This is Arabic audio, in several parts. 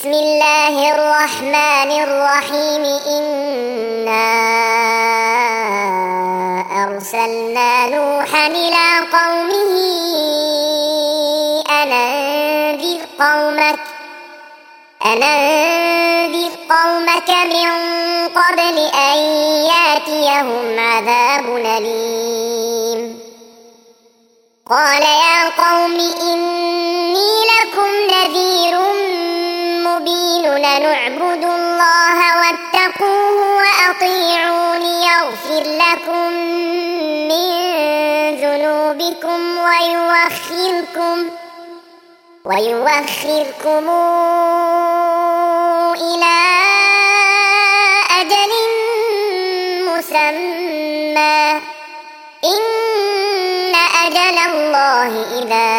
بسم الله الرحمن الرحيم. إنا أرسلنا نوحا إلى قومه أن أنذر قومك من قبل أن يأتيهم عذاب أليم. قال يا قوم إني لكم نذير مبين. لنعبد الله واتقوه وأطيعون يغفر لكم من ذنوبكم ويوخركم إلى أجل مسمى. إن أجل الله إذا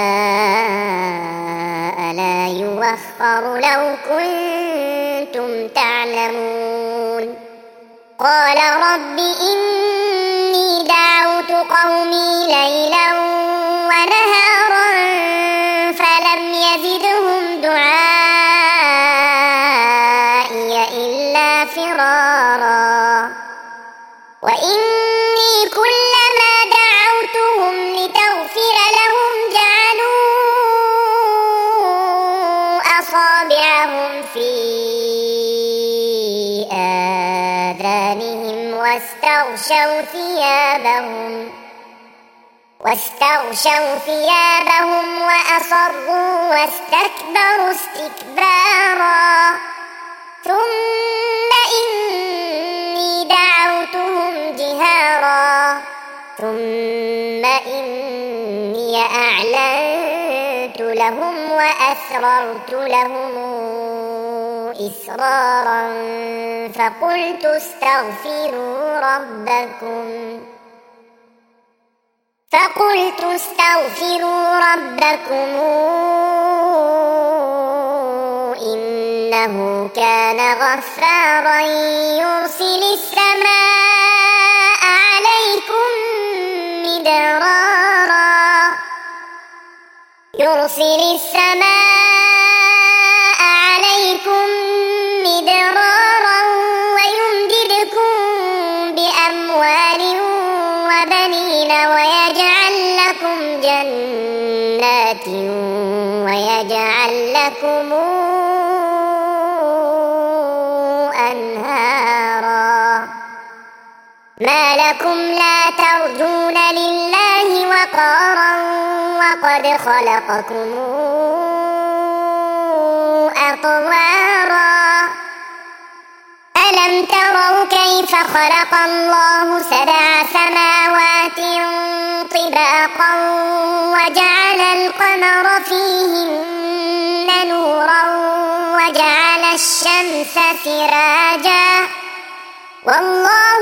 جاء لا يؤخر لو كنتم تعلمون. قال رب إني دعوت قومي ليلا ونهارا فلم يزدهم دعائي إلا فرارا. وإني كلما دعوتهم لتغفر لهم جعلوا أصابعهم في آذانهم واستغشوا ثيابهم وأصروا واستكبروا استكبارا. ثم إني دعوتهم جهارا ثم إني أعلنت لهم وأسررت لهم إسرارا فقلت استغفروا ربكم إنه كان غفارا يرسل السماء عليكم مدرارا ويمددكم بأموال وبنين ويجعل لكم جنات ويجعل لكم أنهارا. ما لكم لا ترجون لله وقارا وقد خلقكم أطوارا. ألم تروا كيف خلق الله 7 سماوات طباقا وجعل القمر فيهن نورا وجعل الشمس سراجا والله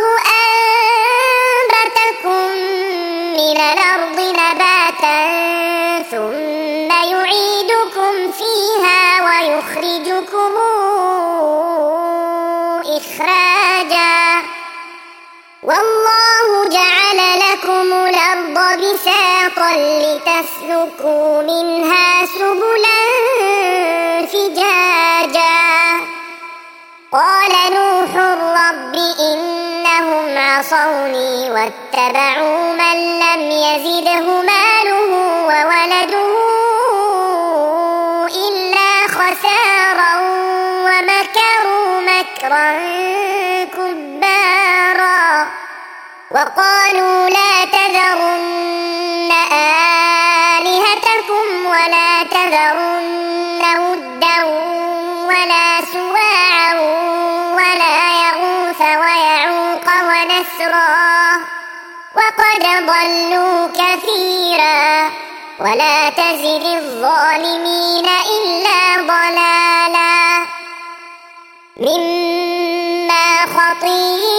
أنبتكم من الأرض نباتا ثم يعيدكم فيها ويخرجكم إخراجا. والله جعل لكم الأرض بساطا لتسلكوا منها سبلا فجاجا. قال نوح رب إنهم عصوني واتبعوا من لم يزده ماله وولده إلا خسارا ومكروا مكرا كبارا. وقالوا لا تذرن آلهتكم ولا تذرن ودا ولا سواعا ولا يغوث ويعوق ونسرا وقد ضلوا كثيرا ولا تزد الظالمين إلا ضلالا. مما خطيئاتهم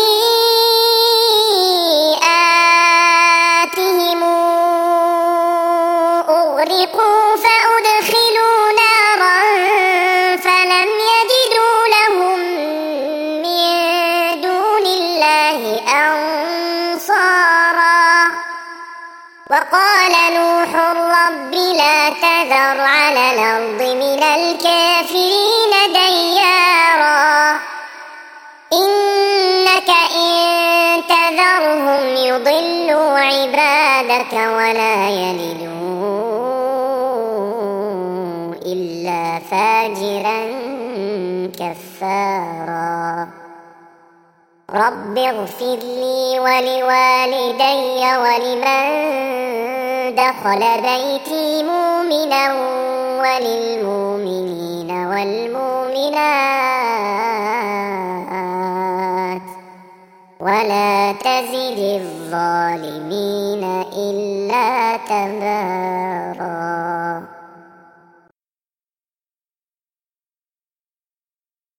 أغرقوا فأدخلوا نارا فلم يجدوا لهم من دون الله أنصارا. وقال نوح رب لا تذر على الأرض من الكافرين أولادك ولا يلدوا إلا فاجرا كفارا رب اغفر لي ولوالدي ولمن دخل بيتي مؤمنا وللمؤمنين والمؤمنات ولا تزد الظالمين إلا تبارا.